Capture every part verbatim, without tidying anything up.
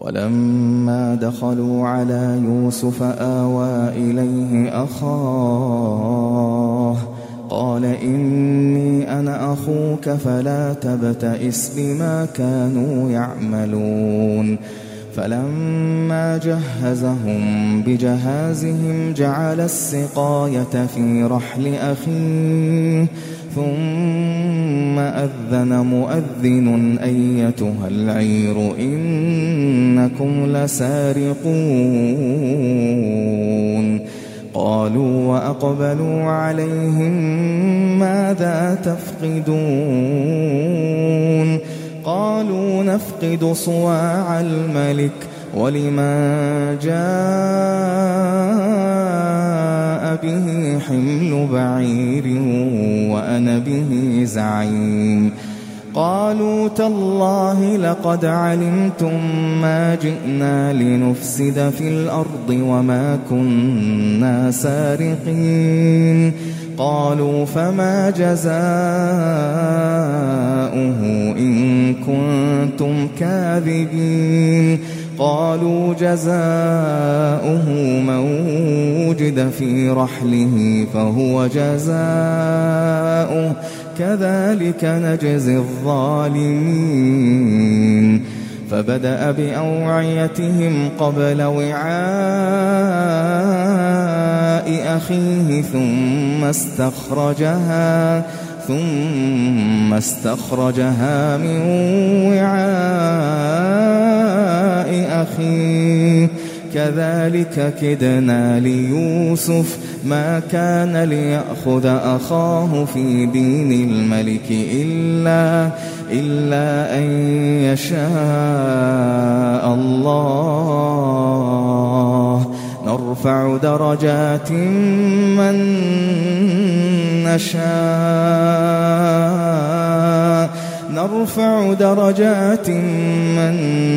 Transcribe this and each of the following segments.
ولما دخلوا على يوسف آوى إليه أخاه قال إني أنا أخوك فلا تبتئس بما كانوا يعملون فلما جهزهم بجهازهم جعل السقاية في رحل أخيه ثم أذن مؤذن أيتها العير إنكم لسارقون قالوا وأقبلوا عليهم ماذا تفقدون قالوا نفقد صواع الملك ولمن جاء به حمل بعير وأنا به زعيم قالوا تالله لقد علمتم ما جئنا لنفسد في الأرض وما كنا سارقين قالوا فما جزاؤه إن كنتم كاذبين قالوا جزاؤه من وجد في رحله فهو جزاؤه كذلك نجزي الظالمين فبدأ بأوعيتهم قبل وعاء أخيه ثم استخرجها ثم استخرجها من وعاء أخيه كذلك كدنا ليوسف ما كان ليأخذ أخاه في دين الملك إلا, إلا أن يشاء الله نرفع درجات من نشاء نرفع درجات من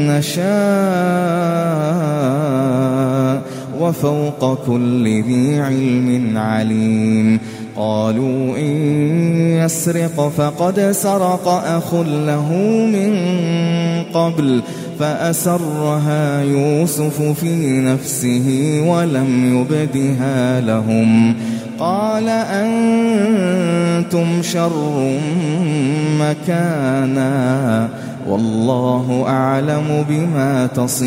نشاء وفوق كل ذي علم عليم قالوا إن يسرق فقد سرق أخ له من قبل فأسرها يوسف في نفسه ولم يبدها لهم قال أنتم شر مكانا والله أعلم بما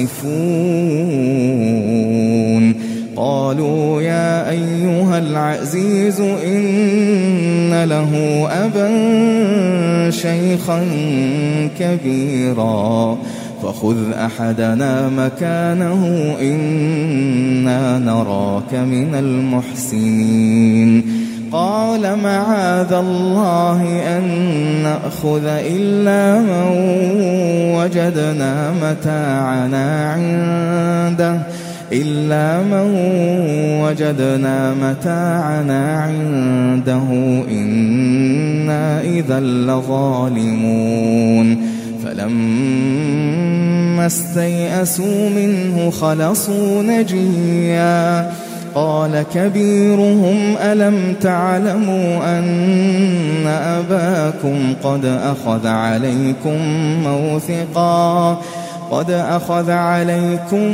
تصفون قالوا يا أيها العزيز إن له أبا شيخا كبيرا فخذ أحدنا مكانه إنا نراك من المحسنين قال معاذ الله أن نأخذ إلا من وجدنا متاعنا عنده إلا من وجدنا متاعنا عنده إنا إذا لظالمون فلما استيئسوا منه خلصوا نجيا قال كبيرهم ألم تعلموا أن أباكم قد أخذ عليكم موثقا قد أخذ عليكم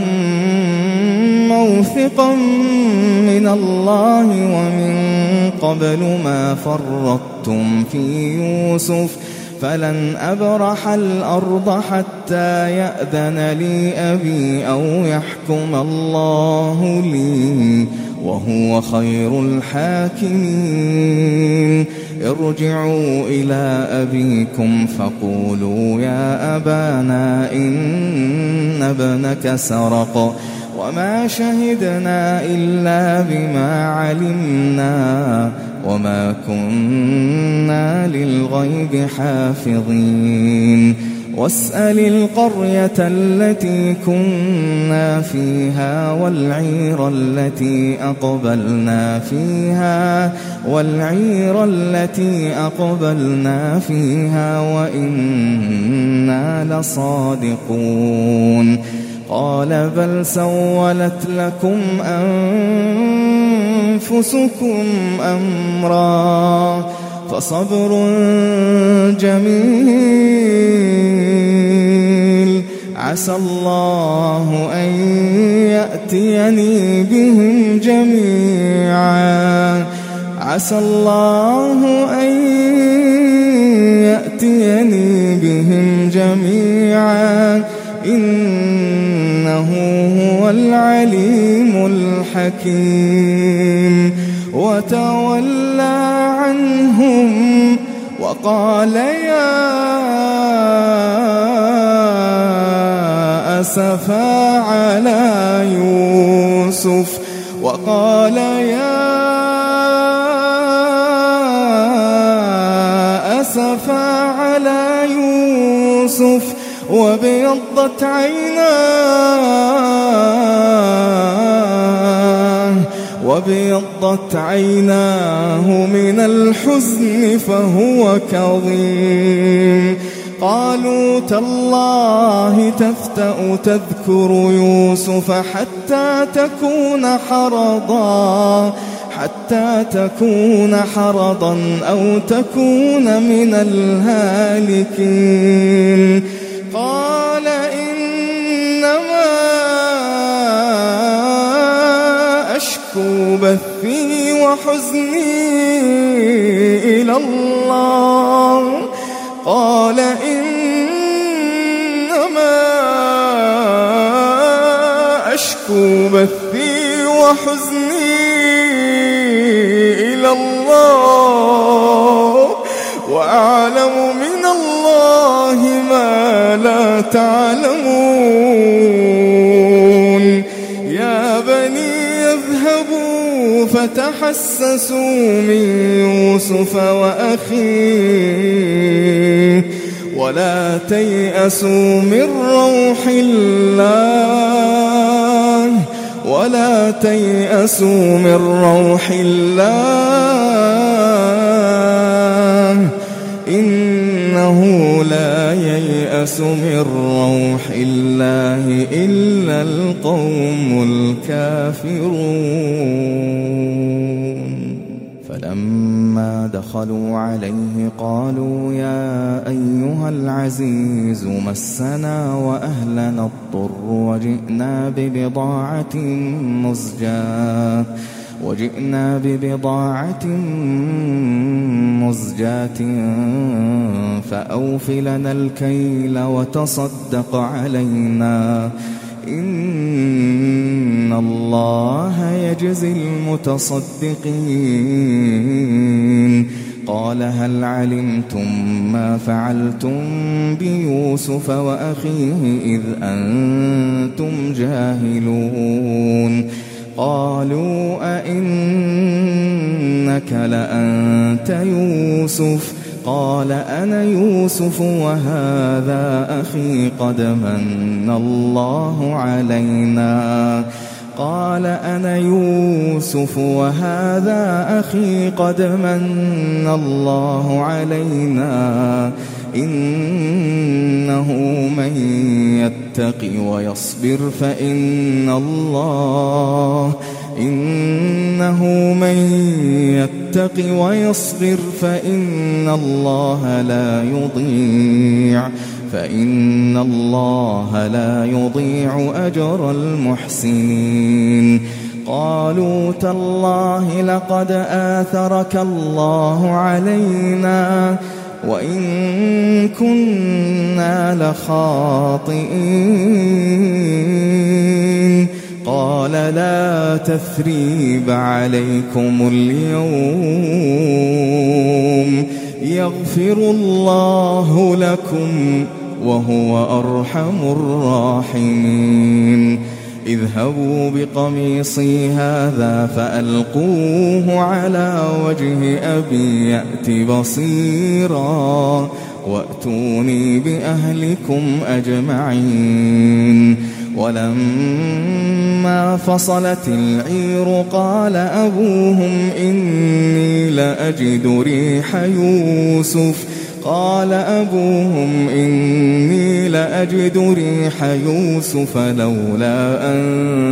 موثقا من الله ومن قبل ما فرطتم في يوسف فلن أبرح الأرض حتى يأذن لي أبي أو يحكم الله لي وهو خير الحاكمين ارجعوا إلى أبيكم فقولوا يا أبانا إن ابنك سرق وما شهدنا إلا بما علمنا وما كنا للغيب حافظين واسأل القرية التي كنا فيها والعير التي أقبلنا فيها والعير التي أقبلنا فيها وإنا لصادقون قال بل سولت لكم أنفسكم أمرا فصبر جميل عسى الله أن يأتيني بهم جميعا عسى الله أن يأتيني بهم جميعا إنه هو العليم الحكيم. وتولى عنهم وقال يا أسفا على يوسف وقال يا أسفا على يوسف وابيضت عيناه وابيضت عيناه من الحزن فهو كظيم. قالوا تالله تفتأ تذكر يوسف حتى تكون حرضا حتى تكون حرضا أو تكون من الهالكين. قال إنما أشكو بثي وحزني إلى الله قال إنما أشكو بثي وحزني إلى الله وأعلم من الله ما لا تعلمون. يا بني اذهبوا فتحسسوا من يوسف وأخيه ولا تيأسوا من روح الله ولا تيأسوا من روح الله إنه لا ييأس من روح الله إلا القوم الكافرون. فلما دخلوا عليه قالوا يا أيها العزيز مسنا وأهلنا الضر وجئنا ببضاعة مزجاة وجئنا ببضاعة مزجاة فأوف لنا الكيل وتصدق علينا إن الله يجزي المتصدقين. قال هل علمتم ما فعلتم بيوسف وأخيه إذ أنتم جاهلون. قالوا أئنك لأنت يوسف قال أنا يوسف وهذا أخي قد من الله علينا قال أنا يوسف وهذا أخي قد من الله علينا إنه من يتق ويصبر فإن الله إنه من يتق ويصبر فإن الله لا يضيع فإن الله لا يضيع أجر المحسنين. قالوا تالله لقد آثرك الله علينا وإن كنا لخاطئين. قال لا تثريب عليكم اليوم يغفر الله لكم وهو أرحم الراحمين. اذهبوا بقميصي هذا فألقوه على وجه أبي يأت بصيرا وأتوني بأهلكم أجمعين. ولما فصلت العير قال أبوهم إني لأجد ريح يوسف قال أبوهم إني لأجد ريح يوسف لولا أن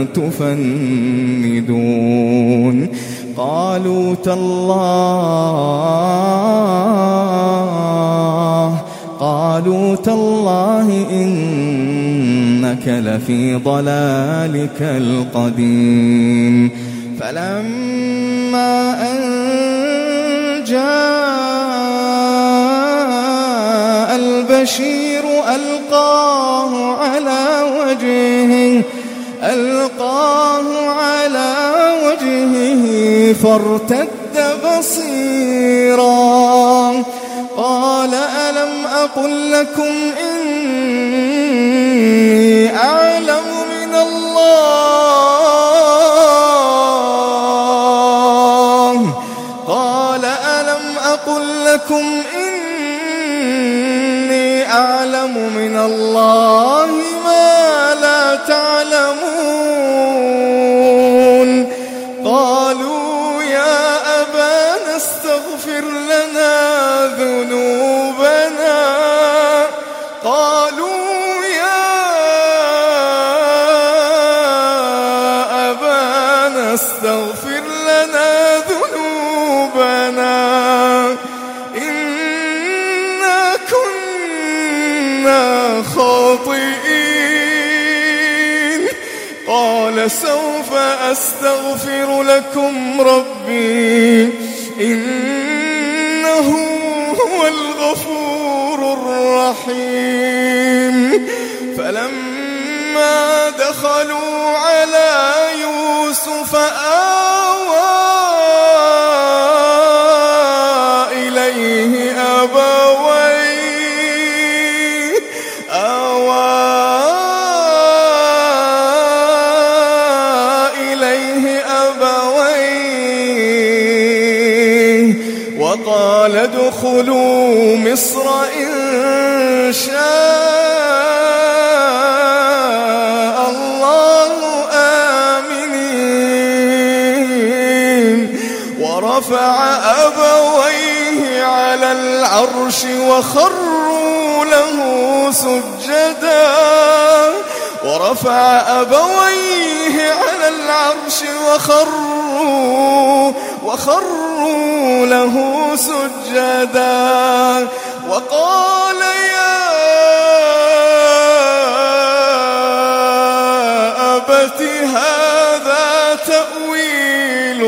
تفندون. قالوا تالله قالوا تالله إن إنك لفي ضلالك القديم فلما أن جاء البشير ألقاه على وجهه ألقاه على وجهه فارتد بصيرا قال ألم أقل لكم إني أعلم من الله قال ألم أقل لكم إني أعلم من الله ما لا تعلمون قالوا يا أبانا استغفر لنا ذنوبنا قالوا يا أبانا استغفر لنا ذنوبنا إنا كنا خاطئين قال سوف أستغفر لكم ربي إنه هو الغفور الرحيم فلما دخلوا على يوسف آوى إليه أبويه آوى إليه أبويه وقال ادخلوا مصر إن شاء الله آمنين ورفع أبويه على العرش وخروا له سجدا ورفع أبويه على العرش وخروا وخروا له سجدا وقال يا أبت هذا تأويل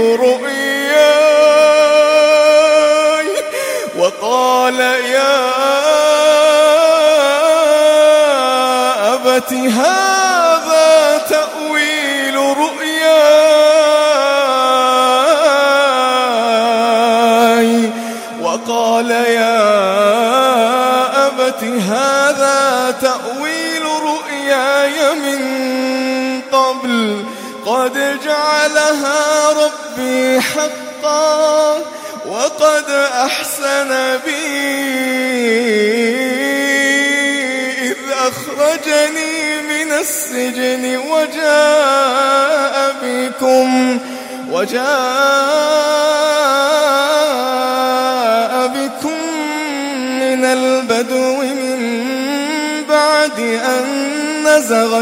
رؤياي وقال يا أبت هذا تأويل رؤياي وقال يا أبت هذا تأويل رؤياي من قبل قد جعلها ربي حقا وقد أحسن بي إذ أخرجني من السجن وجاء بكم وجاء بكم من البدو من بعد أن نزغ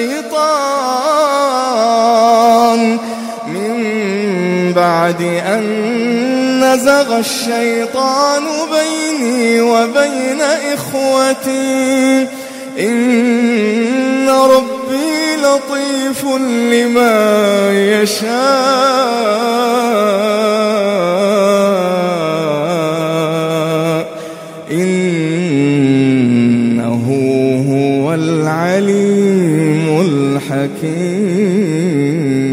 الشيطان من بعد أن نزغ الشيطان بيني وبين إخوتي إن ربي لطيف لما يشاء إنه هو العليم الحكيم.